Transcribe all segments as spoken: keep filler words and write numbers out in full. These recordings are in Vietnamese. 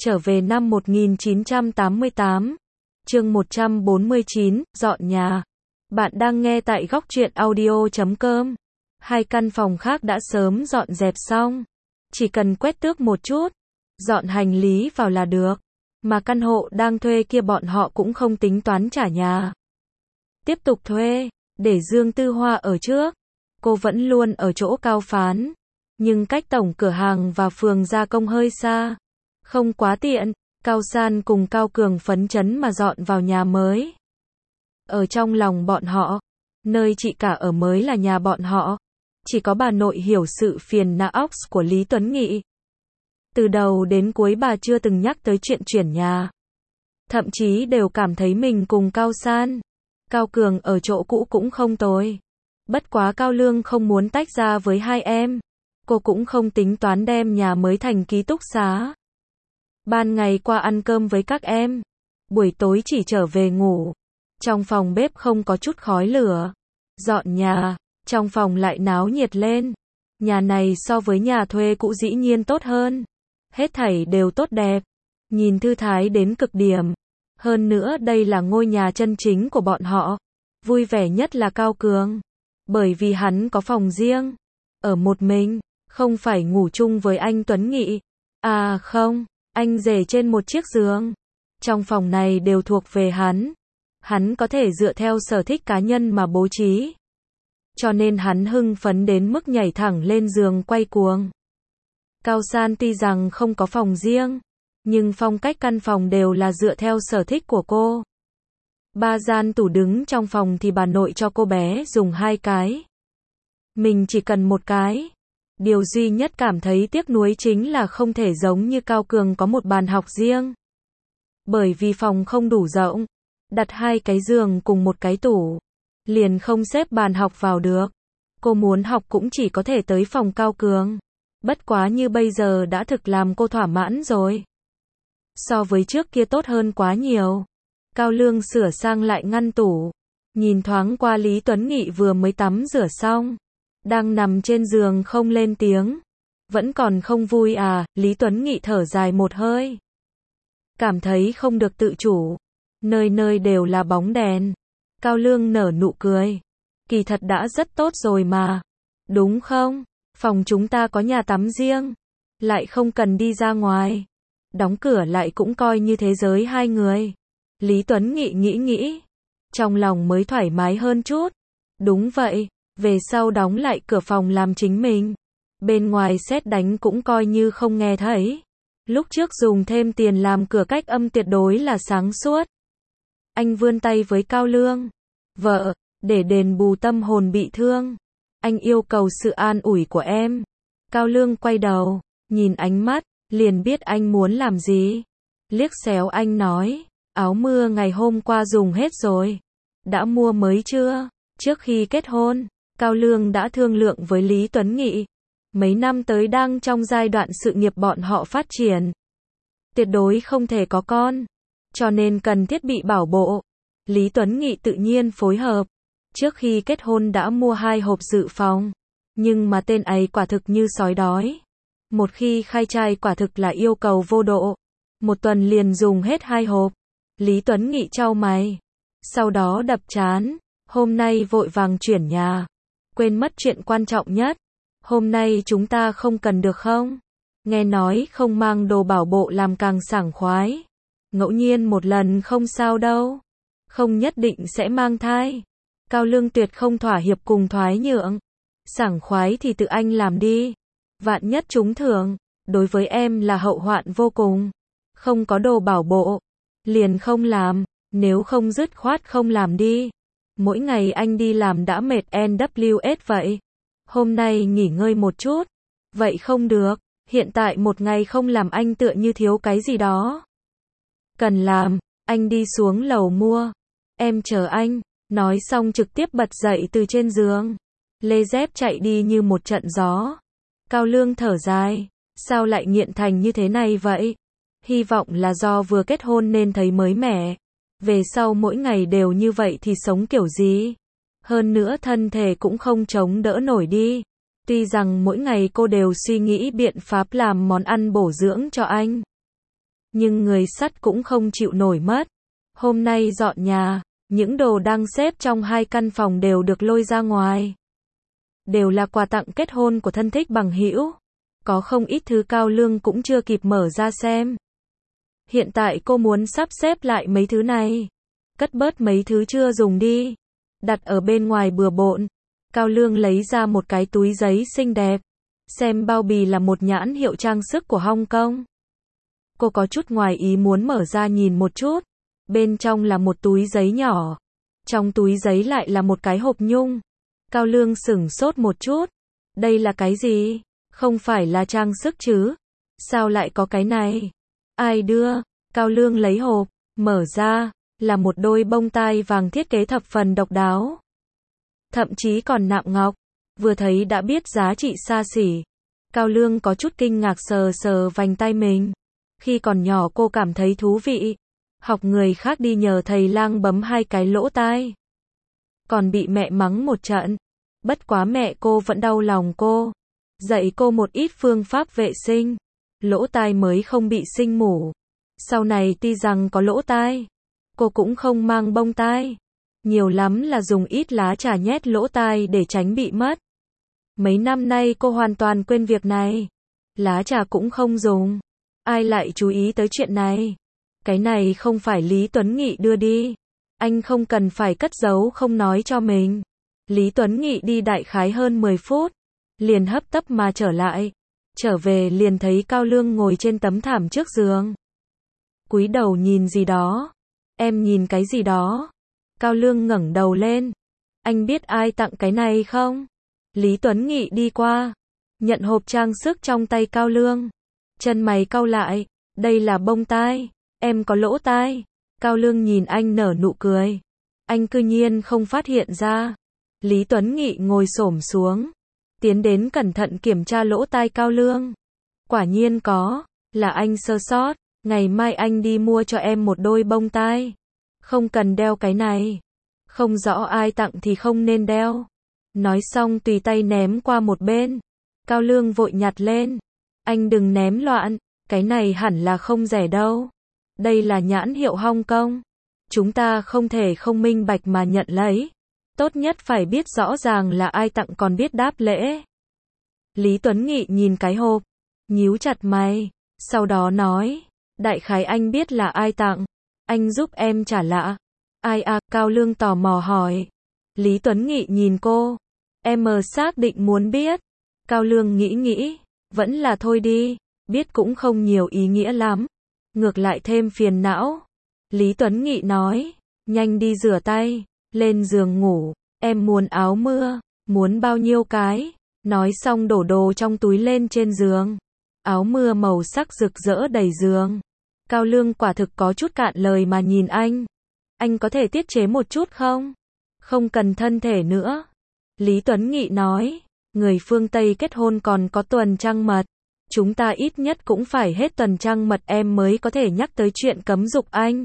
Trở về năm một nghìn chín trăm tám mươi tám. Chương một trăm bốn mươi chín, dọn nhà. Bạn đang nghe tại góc truyện audio chấm com. Hai căn phòng khác đã sớm dọn dẹp xong. Chỉ cần quét tước một chút, dọn hành lý vào là được. Mà căn hộ đang thuê kia bọn họ cũng không tính toán trả nhà. Tiếp tục thuê, để Dương Tư Hoa ở trước. Cô vẫn luôn ở chỗ Cao Phán. Nhưng cách tổng cửa hàng và phường gia công hơi xa. Không quá tiện, Cao San cùng Cao Cường phấn chấn mà dọn vào nhà mới. Ở trong lòng bọn họ, nơi chị cả ở mới là nhà bọn họ. Chỉ có bà nội hiểu sự phiền não của Lý Tuấn Nghị. Từ đầu đến cuối bà chưa từng nhắc tới chuyện chuyển nhà. Thậm chí đều cảm thấy mình cùng Cao San, Cao Cường ở chỗ cũ cũng không tồi. Bất quá Cao Lương không muốn tách ra với hai em. Cô cũng không tính toán đem nhà mới thành ký túc xá. Ban ngày qua ăn cơm với các em, buổi tối chỉ trở về ngủ. Trong phòng bếp không có chút khói lửa. Dọn nhà, trong phòng lại náo nhiệt lên. Nhà này so với nhà thuê cũ dĩ nhiên tốt hơn. Hết thảy đều tốt đẹp, nhìn thư thái đến cực điểm. Hơn nữa đây là ngôi nhà chân chính của bọn họ. Vui vẻ nhất là Cao Cường, bởi vì hắn có phòng riêng, ở một mình, không phải ngủ chung với anh Tuấn Nghị. À không, anh rể trên một chiếc giường. Trong phòng này đều thuộc về hắn. Hắn có thể dựa theo sở thích cá nhân mà bố trí. Cho nên hắn hưng phấn đến mức nhảy thẳng lên giường quay cuồng. Cao San tuy rằng không có phòng riêng, nhưng phong cách căn phòng đều là dựa theo sở thích của cô. Ba gian tủ đứng trong phòng thì bà nội cho cô bé dùng hai cái. Mình chỉ cần một cái. Điều duy nhất cảm thấy tiếc nuối chính là không thể giống như Cao Cường có một bàn học riêng. Bởi vì phòng không đủ rộng, đặt hai cái giường cùng một cái tủ, liền không xếp bàn học vào được. Cô muốn học cũng chỉ có thể tới phòng Cao Cường. Bất quá như bây giờ đã thực làm cô thỏa mãn rồi. So với trước kia tốt hơn quá nhiều. Cao Lương sửa sang lại ngăn tủ. Nhìn thoáng qua Lý Tuấn Nghị vừa mới tắm rửa xong. Đang nằm trên giường không lên tiếng. Vẫn còn không vui à, Lý Tuấn Nghị thở dài một hơi. Cảm thấy không được tự chủ. Nơi nơi đều là bóng đèn. Cao Lương nở nụ cười. Kỳ thật đã rất tốt rồi mà. Đúng không? Phòng chúng ta có nhà tắm riêng. Lại không cần đi ra ngoài. Đóng cửa lại cũng coi như thế giới hai người. Lý Tuấn Nghị nghĩ nghĩ. Trong lòng mới thoải mái hơn chút. Đúng vậy. Về sau đóng lại cửa phòng làm chính mình. Bên ngoài sét đánh cũng coi như không nghe thấy. Lúc trước dùng thêm tiền làm cửa cách âm tuyệt đối là sáng suốt. Anh vươn tay với Cao Lương. Vợ, để đền bù tâm hồn bị thương. Anh yêu cầu sự an ủi của em. Cao Lương quay đầu, nhìn ánh mắt, liền biết anh muốn làm gì. Liếc xéo anh nói, áo mưa ngày hôm qua dùng hết rồi. Đã mua mới chưa? Trước khi kết hôn, Cao Lương đã thương lượng với Lý Tuấn Nghị. Mấy năm tới đang trong giai đoạn sự nghiệp bọn họ phát triển. Tuyệt đối không thể có con. Cho nên cần thiết bị bảo bộ. Lý Tuấn Nghị tự nhiên phối hợp. Trước khi kết hôn đã mua hai hộp dự phòng. Nhưng mà tên ấy quả thực như sói đói. Một khi khai trai quả thực là yêu cầu vô độ. Một tuần liền dùng hết hai hộp. Lý Tuấn Nghị chau mày. Sau đó đập chán. Hôm nay vội vàng chuyển nhà. Quên mất chuyện quan trọng nhất. Hôm nay chúng ta không cần được không? Nghe nói không mang đồ bảo bộ làm càng sảng khoái. Ngẫu nhiên một lần không sao đâu. Không nhất định sẽ mang thai. Cao Lương tuyệt không thỏa hiệp cùng thoái nhượng. Sảng khoái thì tự anh làm đi. Vạn nhất trúng thưởng, đối với em là hậu hoạn vô cùng. Không có đồ bảo bộ, liền không làm. Nếu không dứt khoát không làm đi. Mỗi ngày anh đi làm đã mệt en vê ét vậy. Hôm nay nghỉ ngơi một chút. Vậy không được. Hiện tại một ngày không làm anh tựa như thiếu cái gì đó. Cần làm, anh đi xuống lầu mua. Em chờ anh. Nói xong trực tiếp bật dậy từ trên giường. Lê dép chạy đi như một trận gió. Cao Lương thở dài. Sao lại nghiện thành như thế này vậy? Hy vọng là do vừa kết hôn nên thấy mới mẻ. Về sau mỗi ngày đều như vậy thì sống kiểu gì? Hơn nữa thân thể cũng không chống đỡ nổi đi. Tuy rằng mỗi ngày cô đều suy nghĩ biện pháp làm món ăn bổ dưỡng cho anh. nhưng người sắt cũng không chịu nổi mất. Hôm nay dọn nhà, những đồ đang xếp trong hai căn phòng đều được lôi ra ngoài. Đều là quà tặng kết hôn của thân thích bằng hữu. Có không ít thứ Cao Lương cũng chưa kịp mở ra xem. Hiện tại cô muốn sắp xếp lại mấy thứ này. Cất bớt mấy thứ chưa dùng đi. Đặt ở bên ngoài bừa bộn. Cao Lương lấy ra một cái túi giấy xinh đẹp. Xem bao bì là một nhãn hiệu trang sức của Hong Kong. Cô có chút ngoài ý muốn mở ra nhìn một chút. Bên trong là một túi giấy nhỏ. Trong túi giấy lại là một cái hộp nhung. Cao Lương sửng sốt một chút. Đây là cái gì? Không phải là trang sức chứ? Sao lại có cái này? Ai đưa? Cao Lương lấy hộp, mở ra, là một đôi bông tai vàng thiết kế thập phần độc đáo. Thậm chí còn nạm ngọc, vừa thấy đã biết giá trị xa xỉ. Cao Lương có chút kinh ngạc sờ sờ vành tai mình. Khi còn nhỏ cô cảm thấy thú vị. Học người khác đi nhờ thầy lang bấm hai cái lỗ tai. Còn bị mẹ mắng một trận. Bất quá mẹ cô vẫn đau lòng cô. Dạy cô một ít phương pháp vệ sinh. Lỗ tai mới không bị sinh mủ. Sau này tuy rằng có lỗ tai, cô cũng không mang bông tai. Nhiều lắm là dùng ít lá trà nhét lỗ tai để tránh bị mất. Mấy năm nay cô hoàn toàn quên việc này. Lá trà cũng không dùng. Ai lại chú ý tới chuyện này? Cái này không phải Lý Tuấn Nghị đưa đi. Anh không cần phải cất giấu không nói cho mình. Lý Tuấn Nghị đi đại khái hơn mười phút. Liền hấp tấp mà trở lại. Trở về liền thấy Cao Lương ngồi trên tấm thảm trước giường. Cúi đầu nhìn gì đó. Em nhìn cái gì đó? Cao Lương ngẩng đầu lên. Anh biết ai tặng cái này không? Lý Tuấn Nghị đi qua. Nhận hộp trang sức trong tay Cao Lương. Chân mày cau lại. Đây là bông tai. Em có lỗ tai. Cao Lương nhìn anh nở nụ cười. Anh cư nhiên không phát hiện ra. Lý Tuấn Nghị ngồi xổm xuống. Tiến đến cẩn thận kiểm tra lỗ tai Cao Lương. Quả nhiên có. Là anh sơ sót. Ngày mai anh đi mua cho em một đôi bông tai. Không cần đeo cái này. Không rõ ai tặng thì không nên đeo. Nói xong tùy tay ném qua một bên. Cao Lương vội nhặt lên. Anh đừng ném loạn. Cái này hẳn là không rẻ đâu. Đây là nhãn hiệu Hong Kong. Chúng ta không thể không minh bạch mà nhận lấy. Tốt nhất phải biết rõ ràng là ai tặng còn biết đáp lễ. Lý Tuấn Nghị nhìn cái hộp. Nhíu chặt mày. Sau đó nói. Đại khái anh biết là ai tặng. Anh giúp em trả lạ. Ai à? Cao Lương tò mò hỏi. Lý Tuấn Nghị nhìn cô. Em mờ xác định muốn biết. Cao Lương nghĩ nghĩ. Vẫn là thôi đi. Biết cũng không nhiều ý nghĩa lắm. Ngược lại thêm phiền não. Lý Tuấn Nghị nói. Nhanh đi rửa tay. Lên giường ngủ. Em muốn áo mưa. Muốn bao nhiêu cái? Nói xong đổ đồ trong túi lên trên giường. Áo mưa màu sắc rực rỡ đầy giường. Cao Lương quả thực có chút cạn lời mà nhìn anh. Anh có thể tiết chế một chút không? Không cần thân thể nữa. Lý Tuấn Nghị nói. Người phương Tây kết hôn còn có tuần trăng mật. Chúng ta ít nhất cũng phải hết tuần trăng mật em mới có thể nhắc tới chuyện cấm dục anh.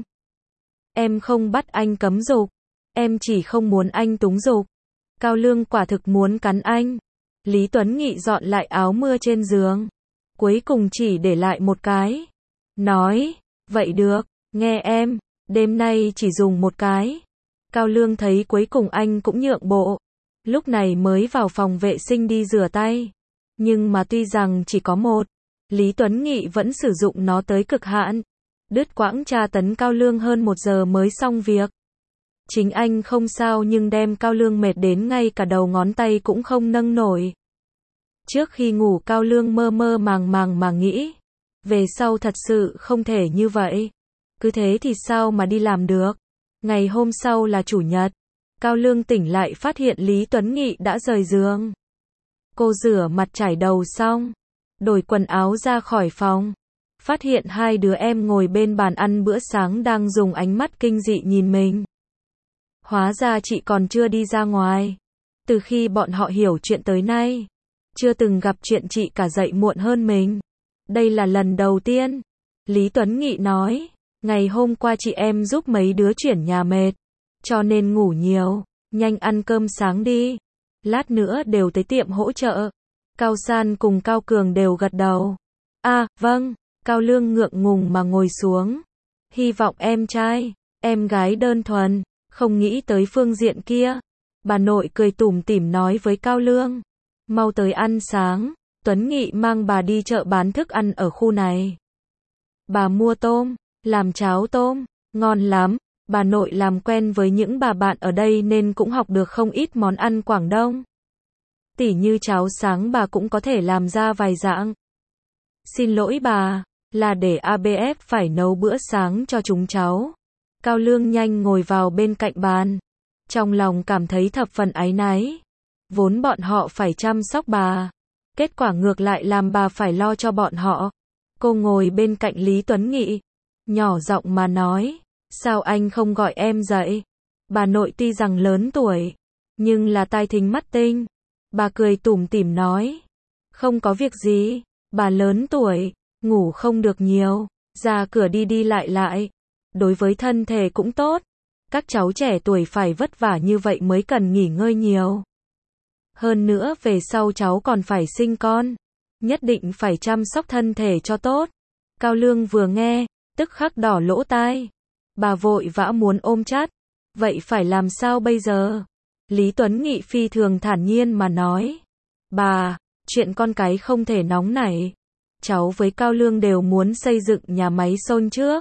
Em không bắt anh cấm dục. Em chỉ không muốn anh túng dục. Cao Lương quả thực muốn cắn anh. Lý Tuấn Nghị dọn lại áo mưa trên giường. Cuối cùng chỉ để lại một cái. Nói, vậy được, nghe em, đêm nay chỉ dùng một cái. Cao Lương thấy cuối cùng anh cũng nhượng bộ. Lúc này mới vào phòng vệ sinh đi rửa tay. Nhưng mà tuy rằng chỉ có một, Lý Tuấn Nghị vẫn sử dụng nó tới cực hạn. Đứt quãng tra tấn Cao Lương hơn một giờ mới xong việc. Chính anh không sao nhưng đem Cao Lương mệt đến ngay cả đầu ngón tay cũng không nâng nổi. Trước khi ngủ Cao Lương mơ mơ màng màng mà nghĩ. Về sau thật sự không thể như vậy. Cứ thế thì sao mà đi làm được. Ngày hôm sau là chủ nhật. Cao Lương tỉnh lại phát hiện Lý Tuấn Nghị đã rời giường. Cô rửa mặt chải đầu xong. Đổi quần áo ra khỏi phòng. Phát hiện hai đứa em ngồi bên bàn ăn bữa sáng đang dùng ánh mắt kinh dị nhìn mình. Hóa ra chị còn chưa đi ra ngoài. Từ khi bọn họ hiểu chuyện tới nay. Chưa từng gặp chuyện chị cả dậy muộn hơn mình. Đây là lần đầu tiên. Lý Tuấn Nghị nói. Ngày hôm qua chị em giúp mấy đứa chuyển nhà mệt. Cho nên ngủ nhiều. Nhanh ăn cơm sáng đi. Lát nữa đều tới tiệm hỗ trợ. Cao San cùng Cao Cường đều gật đầu. À, vâng. Cao Lương ngượng ngùng mà ngồi xuống. Hy vọng em trai, em gái đơn thuần, không nghĩ tới phương diện kia. Bà nội cười tủm tỉm nói với Cao Lương. Mau tới ăn sáng, Tuấn Nghị mang bà đi chợ bán thức ăn ở khu này. Bà mua tôm, làm cháo tôm, ngon lắm. Bà nội làm quen với những bà bạn ở đây nên cũng học được không ít món ăn Quảng Đông. Tỉ như cháo sáng bà cũng có thể làm ra vài dạng. Xin lỗi bà, là để a bê ép phải nấu bữa sáng cho chúng cháu. Cao Lương nhanh ngồi vào bên cạnh bàn. Trong lòng cảm thấy thập phần áy náy. Vốn bọn họ phải chăm sóc bà. Kết quả ngược lại làm bà phải lo cho bọn họ. Cô ngồi bên cạnh Lý Tuấn Nghị. Nhỏ giọng mà nói. Sao anh không gọi em dậy? Bà nội tuy rằng lớn tuổi, nhưng là tai thính mắt tinh. Bà cười tủm tỉm nói. Không có việc gì, bà lớn tuổi, ngủ không được nhiều, ra cửa đi đi lại lại. Đối với thân thể cũng tốt. Các cháu trẻ tuổi phải vất vả như vậy mới cần nghỉ ngơi nhiều. Hơn nữa về sau cháu còn phải sinh con. Nhất định phải chăm sóc thân thể cho tốt. Cao Lương vừa nghe, tức khắc đỏ lỗ tai. Bà vội vã muốn ôm chặt. Vậy phải làm sao bây giờ? Lý Tuấn Nghị phi thường thản nhiên mà nói. Bà, chuyện con cái không thể nóng nảy. Cháu với Cao Lương đều muốn xây dựng nhà máy xôn trước.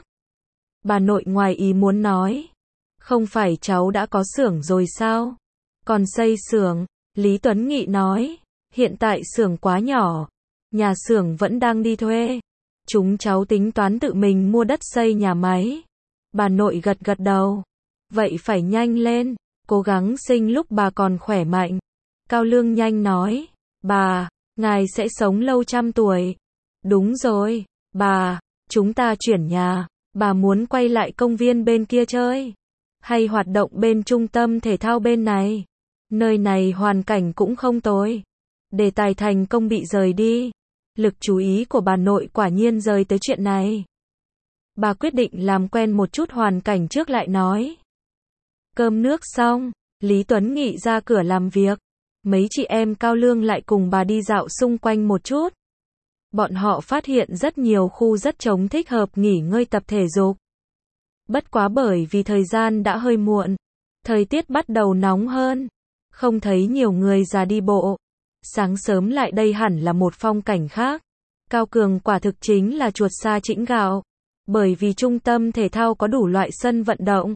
Bà nội ngoài ý muốn nói. Không phải cháu đã có xưởng rồi sao? Còn xây xưởng, Lý Tuấn Nghị nói. Hiện tại xưởng quá nhỏ. Nhà xưởng vẫn đang đi thuê. Chúng cháu tính toán tự mình mua đất xây nhà máy. Bà nội gật gật đầu. Vậy phải nhanh lên, cố gắng sinh lúc bà còn khỏe mạnh. Cao Lương nhanh nói. Bà, ngài sẽ sống lâu trăm tuổi. Đúng rồi, bà, chúng ta chuyển nhà. Bà muốn quay lại công viên bên kia chơi? Hay hoạt động bên trung tâm thể thao bên này? Nơi này hoàn cảnh cũng không tồi. Đề tài thành công bị rời đi. Lực chú ý của bà nội quả nhiên rời tới chuyện này. Bà quyết định làm quen một chút hoàn cảnh trước lại nói. Cơm nước xong, Lý Tuấn Nghị ra cửa làm việc. Mấy chị em Cao Lương lại cùng bà đi dạo xung quanh một chút. Bọn họ phát hiện rất nhiều khu rất trống thích hợp nghỉ ngơi tập thể dục. Bất quá bởi vì thời gian đã hơi muộn, thời tiết bắt đầu nóng hơn, không thấy nhiều người ra đi bộ. Sáng sớm lại đây hẳn là một phong cảnh khác. Cao Cường quả thực chính là chuột sa chĩnh gạo, bởi vì trung tâm thể thao có đủ loại sân vận động.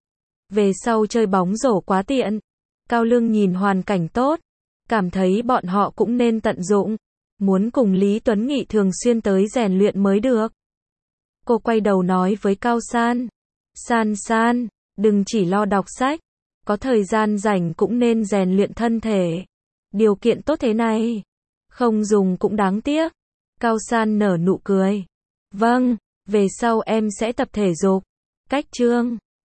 Về sau chơi bóng rổ quá tiện. Cao Lương nhìn hoàn cảnh tốt, cảm thấy bọn họ cũng nên tận dụng. Muốn cùng Lý Tuấn Nghị thường xuyên tới rèn luyện mới được. Cô quay đầu nói với Cao San. San San, đừng chỉ lo đọc sách. Có thời gian rảnh cũng nên rèn luyện thân thể. Điều kiện tốt thế này, không dùng cũng đáng tiếc. Cao San nở nụ cười. Vâng, về sau em sẽ tập thể dục. Cách chương